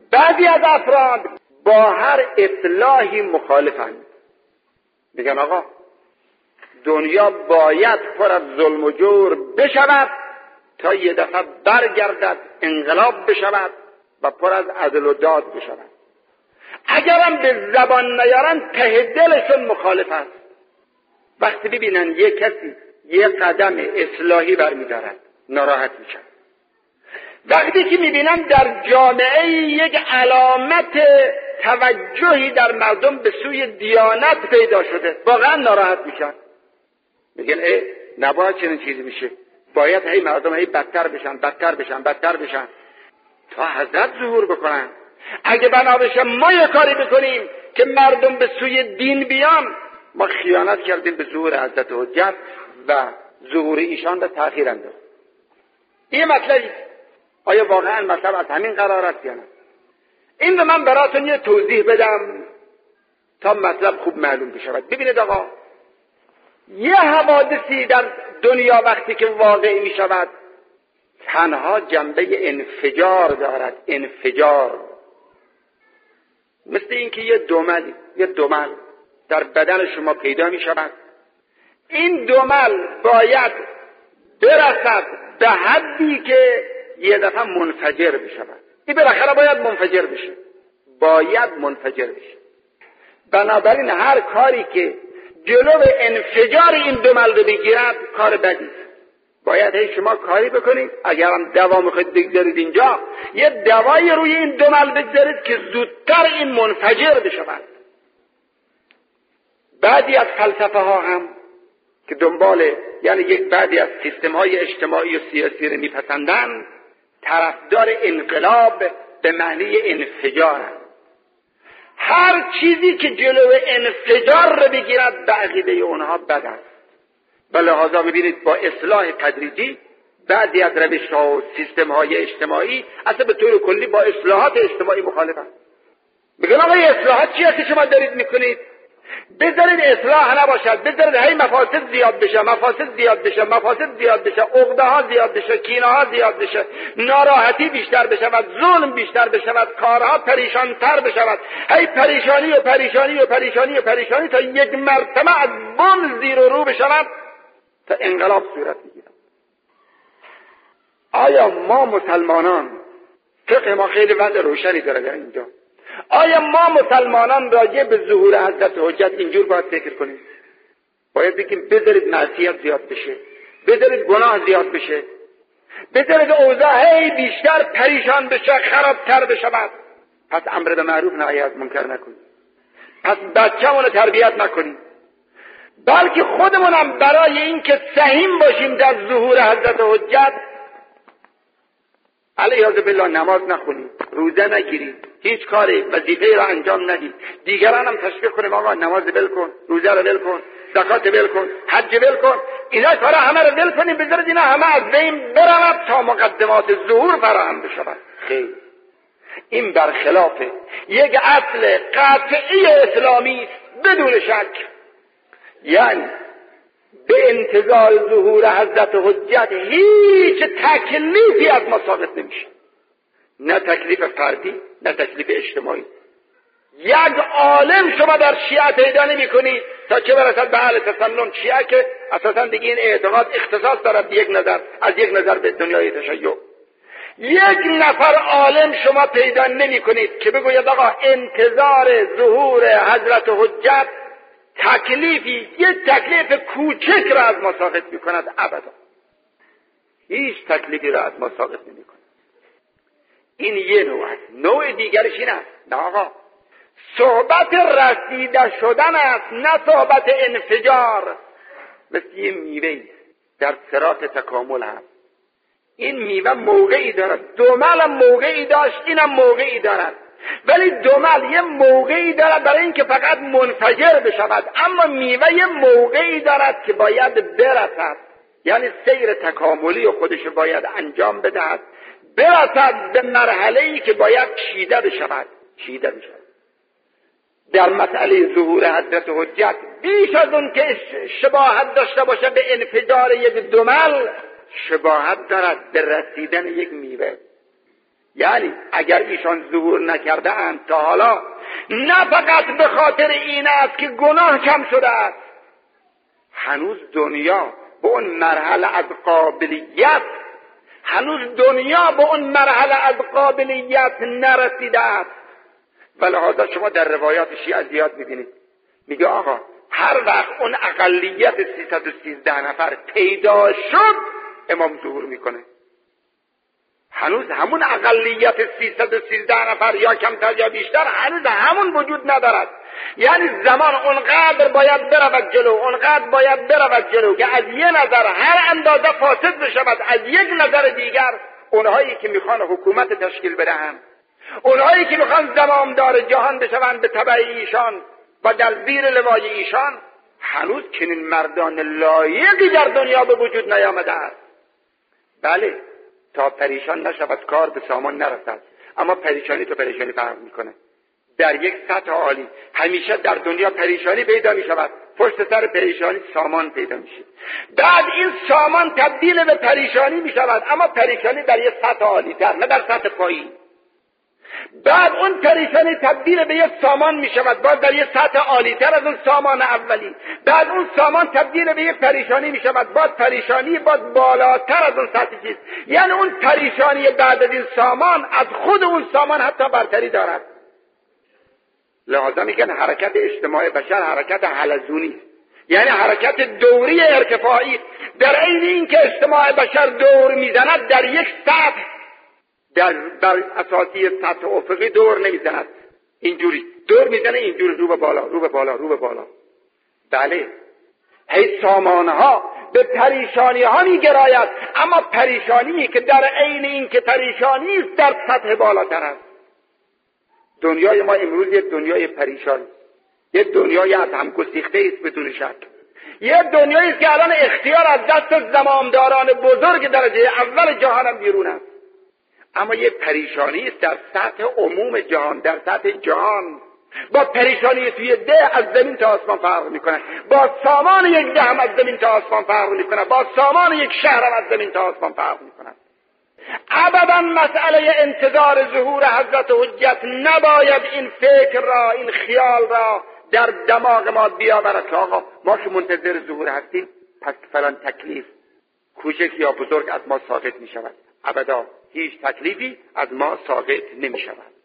بعضی از افراد با هر اصلاحی مخالفند، میگن آقا دنیا باید پر از ظلم و جور بشود تا یه دفعه برگردد انقلاب بشود و پر از عدل و داد بشود. اگرم به زبان نیارن ته دلشون مخالف است. وقتی ببینن یک کسی یه قدم اصلاحی برمیدارد ناراحت میشن. وقتی که میبینن در جامعه یک علامت توجهی در مردم به سوی دیانت پیدا شده واقعا ناراحت میشن. میگن نباید چنین چیزی میشه، باید هی مردم هی بدتر بشن بدتر بشن بدتر بشن تا حضرت ظهور بکنن. اگه بنا بشه ما یه کاری بکنیم که مردم به سوی دین بیان، ما خیانت کردیم به ظهور حضرت حجت و ظهور ایشان را تأخیر انداختیم. این مطلبی آیا واقعا مطلب از همین قرار است یا نه؟ این رو من براتون یه توضیح بدم تا مطلب خوب معلوم بشود. ببینید آقا، یه حوادثی در دنیا وقتی که واقع می شود تنها جنبه انفجار دارد. انفجار مثل اینکه یه دمل در بدن شما پیدا می شود. این دمل باید برسد به حدی که یه دفعه منفجر بشود. این بالاخره باید منفجر بشه، باید منفجر بشه. بنابراین هر کاری که جلو انفجار این دمل رو بگیرد کار بدی است. باید شما کاری بکنید، اگرم دوا میخواید بگذارید اینجا، یه دوایی روی این دمل بگذارید که زودتر این منفجر بشود. بعضی از فلسفه ها هم که دنبال یعنی یک بعضی از سیستم های اجتماعی و سیاسی رو میپسندن، طرفدار انقلاب به معنی انفجار هست. هر چیزی که جلو انفجار رو بگیرد به عقیده اونها بد است. و لحاظا ببینید با اصلاح تدریجی بعضی از روش‌ها و سیستم‌های اجتماعی اصلا به طور کلی با اصلاحات اجتماعی مخالفند. میگن آقا اصلاحات چی هستی شما دارید میکنید؟ بذارید اصلاح نباشد، بذارید هی مفاسد زیاد بشه، مفاسد زیاد بشه، مفاسد زیاد بشه، عقده‌ها زیاد بشه، کینه‌ها زیاد بشه، ناراحتی بیشتر بشود، ظلم بیشتر بشود، کارها پریشان‌تر بشود، هی پریشانی و پریشانی و پریشانی و پریشانی تا یک مرتبه از بن زیر و رو بشود تا انقلاب صورت بگیرد. آیا ما مسلمانان، فقه ما خیلی وضع روشنی داره در اینجا، آیا ما مسلمانان راجع به ظهور حضرت حجت اینجور باید فکر کنیم؟ باید بگیم بذارید معصیت زیاد بشه، بذارید گناه زیاد بشه، بذارید اوضاع هی بیشتر پریشان بشه، خرابتر بشود، پس امر به معروف نهی از منکر نکنیم، پس بچه‌مون رو تربیت نکنیم، بلکه خودمونم برای این که سهیم باشیم در ظهور حضرت حجت علیاذ بالله نماز نخونیم، روزه نگیریم، هیچ کاری وظیفه را انجام ندیم، دیگران هم تشویق کنیم آقا نماز ول کن، روزه رو ول کن، زکات ول کن، حج ول کن، اینا کارا همه رو ول کنیم، بذارید اینا همه از بین برود تا مقدمات ظهور فراهم بشود. خیر، این برخلاف یک اصل قطعی اسلامی است بدون شک. یعنی به انتظار ظهور حضرت حجت هیچ تکلیفی از ما ثابت نمیشه، نه تکلیف فردی نه تکلیف اجتماعی. یک عالم شما در شیعه پیدا نمی کنید تا چه برسد به اهل تسنن. شیعه که اساسا دیگه این اعتقاد اختصاص دارد یک نظر از یک نظر به دنیای تشیع. یک نفر عالم شما پیدا نمی کنید که بگوید آقا انتظار ظهور حضرت حجت تکلیفی، یک تکلیف کوچک را از ما ثابت می کند. ابدا هیچ تکلیفی را از ما ثابت نمی کند. این یه نوع است. نوع دیگرش این است، نه آقا صحبت رسیده شدن است، نه صحبت انفجار. مثل یه میوه در صراط تکامل هست، این میوه موقعی دارد، دمل هم موقعی داشت، اینم موقعی دارد، ولی دمل یه موقعی دارد برای اینکه فقط منفجر بشود، اما میوه یه موقعی دارد که باید برسد، یعنی سیر تکاملی و خودش باید انجام بدهد، برسد به مرحله‌ای که باید چیده بشود. در مسئله ظهور حضرت حجت بیش از اون که شباهت داشته باشه به انفجار یک دمل، شباهت دارد به رسیدن یک میوه. یعنی اگر ایشان ظهور نکرده اند تا حالا، نه فقط به خاطر این است که گناه کم شده است، هنوز دنیا به اون مرحله از قابلیت نرسیده است. ولهذا شما در روایات شیعه زیاد میبینید میگه آقا هر وقت اون اقلیت 313 نفر پیدا شد امام ظهور میکنه. هنوز همون اقلیت 313 نفر یا کمتر یا بیشتر هنوز همون وجود ندارد. یعنی زمان اونقدر باید برود جلو که از یه نظر هر اندازه فاسد بشود، از یک نظر دیگر اونهایی که میخوان حکومت تشکیل بدهند، اونهایی که میخوان زمامدار جهان بشوند به تبع ایشان و در زیر لوای ایشان، هنوز چنین مردان لایقی در دنیا به وجود نیامده است. بله، تا پریشان نشود کار به سامان نرسد، اما پریشانی تو پریشانی فرق میکنه. در یک سطح عالی همیشه در دنیا پریشانی پیدا میشود، پشت سر پریشانی سامان پیدا میشه، بعد این سامان تبدیل به پریشانی میشود، اما پریشانی در یک سطح عالی تر، نه در سطح پایین. بعد اون پریشانی تبدیل به یک سامان می شود، باز در یک سطح عالی تر از اون سامان اولی. بعد اون سامان تبدیل به یک پریشانی می شود، باز پریشانی باز بالاتر از اون سطح چیز. یعنی اون پریشانی بعد از این سامان از خود اون سامان حتی برتری دارد. لحاظا میگن حرکت اجتماع بشر حرکت حلزونی، یعنی حرکت دوری ارتفاعی. در عین این که اجتماع بشر دور میزند در یک سطح، بر اساسی سطح افقی دور نمیزند، اینجوری دور میزنه، اینجوری رو به بالا. بله، هی سامانها به پریشانی ها میگراید، اما پریشانی که در عین این که پریشانی است در سطح بالاتر است. دنیای ما امروز یک دنیای پریشان، یک دنیای از هم گسیخته است بدون شک. یک دنیایی است که الان اختیار از دست زمامداران بزرگ درجه اول جهان بیرون است. اما یک پریشانی است در سطح عموم جهان، در سطح جهان، با پریشانی توی ده از زمین تا آسمان فرق میکنه، با سامان یک ده هم از زمین تا آسمان فرق میکنه، با سامان یک شهر هم از زمین تا آسمان فرق میکنه. ابدا مسئله انتظار ظهور حضرت حجت نباید این فکر را، این خیال را در دماغ ما بیاورد که آقا ما که منتظر ظهور هستیم پس فلان تکلیف کوچک یا بزرگ از ما ساقط می شود. ابدا هیچ تکلیفی از ما ساقط نمی شود.